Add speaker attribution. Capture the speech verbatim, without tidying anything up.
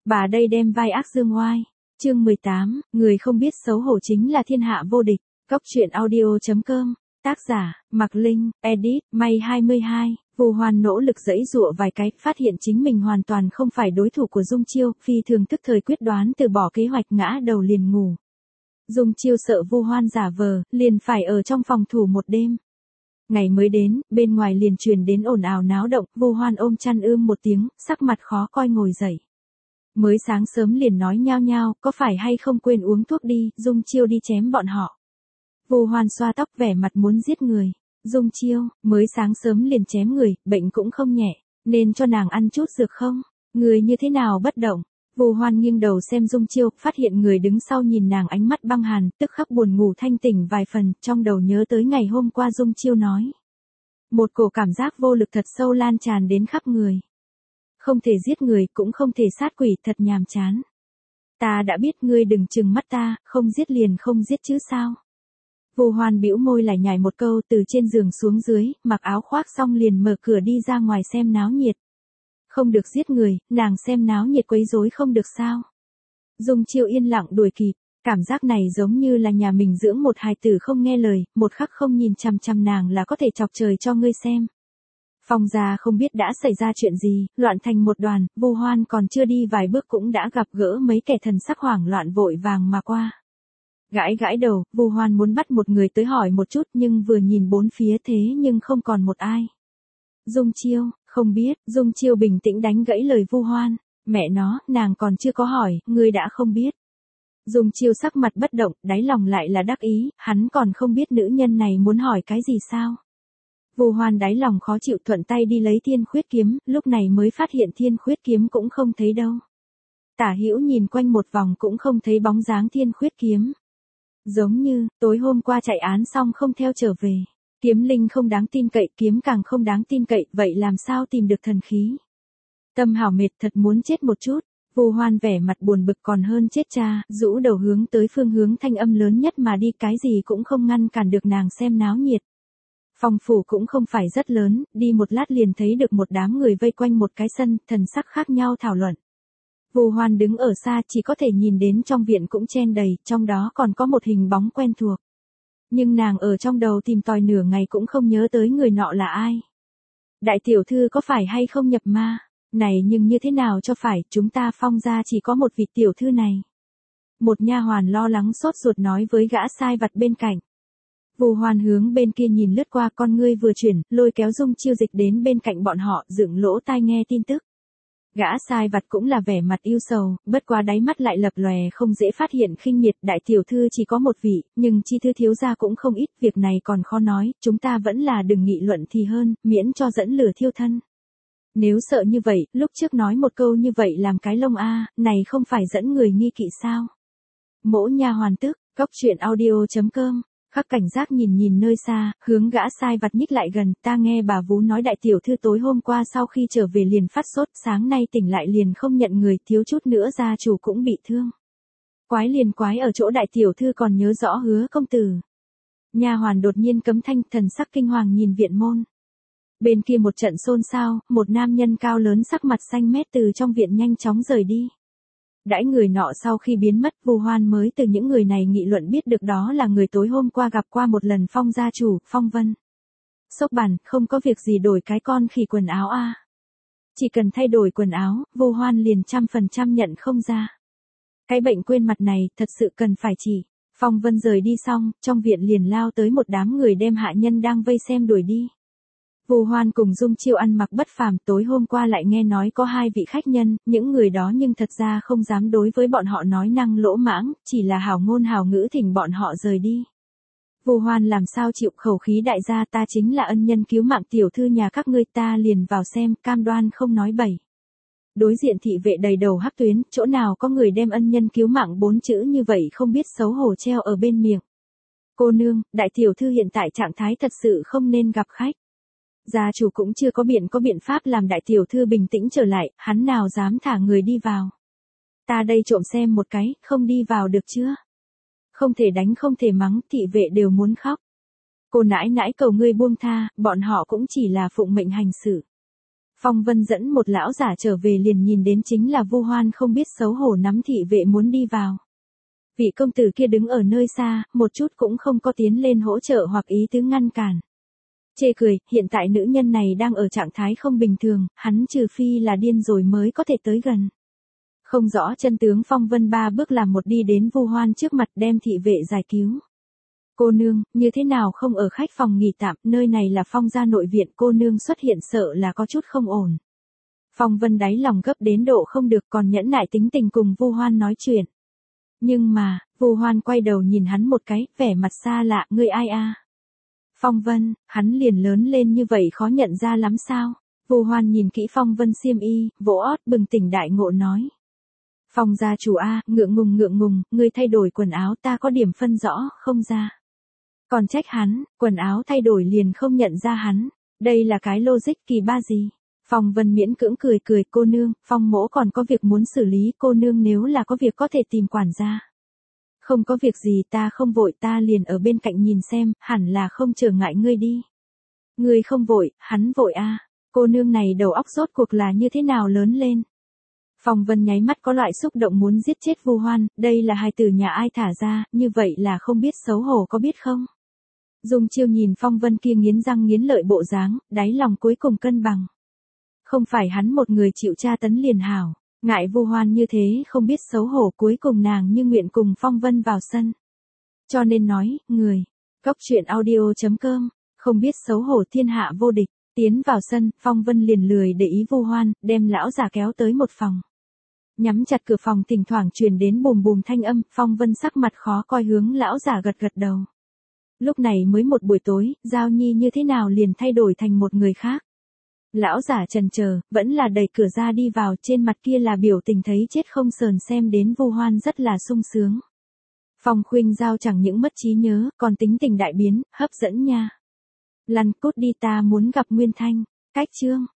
Speaker 1: Bà đây đem vai ác dương oai. Chương mười tám, người không biết xấu hổ chính là thiên hạ vô địch. Cốc truyện audio chấm com. Tác giả, Mạc Linh, edit, May hai mươi hai. Vu Hoan nỗ lực giãy giụa vài cái, phát hiện chính mình hoàn toàn không phải đối thủ của Dung Chiêu, phi thường tức thời quyết đoán từ bỏ kế hoạch ngã đầu liền ngủ. Dung Chiêu sợ Vu Hoan giả vờ, liền phải ở trong phòng thủ một đêm. Ngày mới đến, bên ngoài liền truyền đến ồn ào náo động, Vu Hoan ôm chăn ưm một tiếng, sắc mặt khó coi ngồi dậy. Mới sáng sớm liền nói nhao nhao, có phải hay không quên uống thuốc đi, Dung Chiêu đi chém bọn họ. Vu Hoan xoa tóc vẻ mặt muốn giết người. Dung Chiêu, mới sáng sớm liền chém người, bệnh cũng không nhẹ, nên cho nàng ăn chút dược không? Người như thế nào bất động? Vu Hoan nghiêng đầu xem Dung Chiêu, phát hiện người đứng sau nhìn nàng ánh mắt băng hàn, tức khắc buồn ngủ thanh tỉnh vài phần, trong đầu nhớ tới ngày hôm qua Dung Chiêu nói. Một cổ cảm giác vô lực thật sâu lan tràn đến khắp người. Không thể giết người, cũng không thể sát quỷ, thật nhàm chán. Ta đã biết ngươi đừng trừng mắt ta, không giết liền không giết chứ sao? Vu Hoan bĩu môi lại nhảy một câu từ trên giường xuống dưới, mặc áo khoác xong liền mở cửa đi ra ngoài xem náo nhiệt. Không được giết người, nàng xem náo nhiệt quấy rối không được sao? Dung Chiêu yên lặng đuổi kịp, cảm giác này giống như là nhà mình dưỡng một hài tử không nghe lời, một khắc không nhìn chằm chằm nàng là có thể chọc trời cho ngươi xem. Phong gia không biết đã xảy ra chuyện gì, loạn thành một đoàn, Vu Hoan còn chưa đi vài bước cũng đã gặp gỡ mấy kẻ thần sắc hoảng loạn vội vàng mà qua. Gãi gãi đầu, Vu Hoan muốn bắt một người tới hỏi một chút nhưng vừa nhìn bốn phía thế nhưng không còn một ai. Dung Chiêu, không biết, Dung Chiêu bình tĩnh đánh gãy lời Vu Hoan, mẹ nó, nàng còn chưa có hỏi, ngươi đã không biết. Dung Chiêu sắc mặt bất động, đáy lòng lại là đắc ý, hắn còn không biết nữ nhân này muốn hỏi cái gì sao. Vu Hoan đáy lòng khó chịu thuận tay đi lấy Thiên Khuyết kiếm, lúc này mới phát hiện Thiên Khuyết kiếm cũng không thấy đâu. Tả hữu nhìn quanh một vòng cũng không thấy bóng dáng Thiên Khuyết kiếm. Giống như, tối hôm qua chạy án xong không theo trở về. Kiếm linh không đáng tin cậy, kiếm càng không đáng tin cậy, vậy làm sao tìm được thần khí? Tâm hảo mệt thật muốn chết một chút. Vu Hoan vẻ mặt buồn bực còn hơn chết cha, rũ đầu hướng tới phương hướng thanh âm lớn nhất mà đi, cái gì cũng không ngăn cản được nàng xem náo nhiệt. Phòng phủ cũng không phải rất lớn, đi một lát liền thấy được một đám người vây quanh một cái sân, thần sắc khác nhau thảo luận. Vu Hoan đứng ở xa chỉ có thể nhìn đến trong viện cũng chen đầy, trong đó còn có một hình bóng quen thuộc. Nhưng nàng ở trong đầu tìm tòi nửa ngày cũng không nhớ tới người nọ là ai. Đại tiểu thư có phải hay không nhập ma? Này nhưng như thế nào cho phải, chúng ta Phong gia chỉ có một vị tiểu thư này. Một nha hoàn lo lắng sốt ruột nói với gã sai vặt bên cạnh. Vu Hoan hướng bên kia nhìn lướt qua, con ngươi vừa chuyển, lôi kéo Dung Chiêu dịch đến bên cạnh bọn họ, dựng lỗ tai nghe tin tức. Gã sai vặt cũng là vẻ mặt yêu sầu, bất quá đáy mắt lại lập lòe không dễ phát hiện khinh miệt, đại tiểu thư chỉ có một vị, nhưng chi thư thiếu gia cũng không ít, việc này còn khó nói, chúng ta vẫn là đừng nghị luận thì hơn, miễn cho dẫn lửa thiêu thân. Nếu sợ như vậy, lúc trước nói một câu như vậy làm cái lông a, này không phải dẫn người nghi kỵ sao? Mỗ nha hoàn tức, cốc truyện audio chấm com. Khắc cảnh giác nhìn nhìn nơi xa, hướng gã sai vặt nhích lại gần, ta nghe bà vú nói đại tiểu thư tối hôm qua sau khi trở về liền phát sốt, sáng nay tỉnh lại liền không nhận người, thiếu chút nữa gia chủ cũng bị thương. Quái liền quái ở chỗ đại tiểu thư còn nhớ rõ Hứa công tử. Nha hoàn đột nhiên cấm thanh, thần sắc kinh hoàng nhìn viện môn. Bên kia một trận xôn xao, một nam nhân cao lớn sắc mặt xanh mét từ trong viện nhanh chóng rời đi. Đãi người nọ sau khi biến mất, Vu Hoan mới từ những người này nghị luận biết được đó là người tối hôm qua gặp qua một lần Phong gia chủ, Phong Vân. Sốc bàn, không có việc gì đổi cái con khỉ quần áo a. À. Chỉ cần thay đổi quần áo, Vu Hoan liền trăm phần trăm nhận không ra. Cái bệnh quên mặt này, thật sự cần phải chỉ. Phong Vân rời đi xong, trong viện liền lao tới một đám người đem hạ nhân đang vây xem đuổi đi. Vu Hoan cùng Dung Chiêu ăn mặc bất phàm, tối hôm qua lại nghe nói có hai vị khách nhân, những người đó nhưng thật ra không dám đối với bọn họ nói năng lỗ mãng, chỉ là hảo ngôn hảo ngữ thỉnh bọn họ rời đi. Vu Hoan làm sao chịu khẩu khí đại gia, ta chính là ân nhân cứu mạng tiểu thư nhà các ngươi, ta liền vào xem, cam đoan không nói bậy. Đối diện thị vệ đầy đầu hắc tuyến, chỗ nào có người đem ân nhân cứu mạng bốn chữ như vậy không biết xấu hổ treo ở bên miệng. Cô nương, đại tiểu thư hiện tại trạng thái thật sự không nên gặp khách. Gia chủ cũng chưa có biện có biện pháp làm đại tiểu thư bình tĩnh trở lại, hắn nào dám thả người đi vào. Ta đây trộm xem một cái, không đi vào được chưa? Không thể đánh không thể mắng, thị vệ đều muốn khóc. Cô nãi nãi cầu ngươi buông tha, bọn họ cũng chỉ là phụng mệnh hành sự. Phong Vân dẫn một lão giả trở về liền nhìn đến chính là Vu Hoan không biết xấu hổ nắm thị vệ muốn đi vào. Vị công tử kia đứng ở nơi xa, một chút cũng không có tiến lên hỗ trợ hoặc ý tứ ngăn cản. Chê cười, hiện tại nữ nhân này đang ở trạng thái không bình thường, hắn trừ phi là điên rồi mới có thể tới gần. Không rõ chân tướng Phong Vân ba bước làm một đi đến Vu Hoan trước mặt đem thị vệ giải cứu. Cô nương, như thế nào không ở khách phòng nghỉ tạm, nơi này là Phong gia nội viện, cô nương xuất hiện sợ là có chút không ổn. Phong Vân đáy lòng gấp đến độ không được còn nhẫn nại tính tình cùng Vu Hoan nói chuyện. Nhưng mà, Vu Hoan quay đầu nhìn hắn một cái, vẻ mặt xa lạ, ngươi ai a? Phong Vân, hắn liền lớn lên như vậy khó nhận ra lắm sao? Vu Hoan nhìn kỹ Phong Vân xiêm y, vỗ ót bừng tỉnh đại ngộ nói. Phong gia chủ a, ngượng ngùng ngượng ngùng, ngươi thay đổi quần áo ta có điểm phân rõ, không ra. Còn trách hắn, quần áo thay đổi liền không nhận ra hắn, đây là cái logic kỳ ba gì? Phong Vân miễn cưỡng cười cười, cô nương, Phong mỗ còn có việc muốn xử lý, cô nương nếu là có việc có thể tìm quản gia. Không có việc gì, ta không vội, ta liền ở bên cạnh nhìn xem, hẳn là không trở ngại ngươi đi. Ngươi không vội, hắn vội a. Cô nương này đầu óc rốt cuộc là như thế nào lớn lên? Phong Vân nháy mắt có loại xúc động muốn giết chết Vu Hoan, đây là hài tử nhà ai thả ra, như vậy là không biết xấu hổ có biết không? Dung Chiêu nhìn Phong Vân kia nghiến răng nghiến lợi bộ dáng, đáy lòng cuối cùng cân bằng. Không phải hắn một người chịu tra tấn liền hảo, ngại Vu Hoan như thế không biết xấu hổ, cuối cùng nàng như nguyện cùng Phong Vân vào sân. Cho nên nói, người, Cốc truyện audio chấm com, không biết xấu hổ thiên hạ vô địch, tiến vào sân, Phong Vân liền lười để ý Vu Hoan, đem lão già kéo tới một phòng. Nhắm chặt cửa phòng thỉnh thoảng truyền đến bùm bùm thanh âm, Phong Vân sắc mặt khó coi hướng lão già gật gật đầu. Lúc này mới một buổi tối, Giao Nhi như thế nào liền thay đổi thành một người khác. Lão giả chần chờ, vẫn là đẩy cửa ra đi vào, trên mặt kia là biểu tình thấy chết không sờn, xem đến Vu Hoan rất là sung sướng. Phong Khuynh Giao chẳng những mất trí nhớ, còn tính tình đại biến, hấp dẫn nha. Lăn cút đi, ta muốn gặp Nguyên Thanh. Cách chương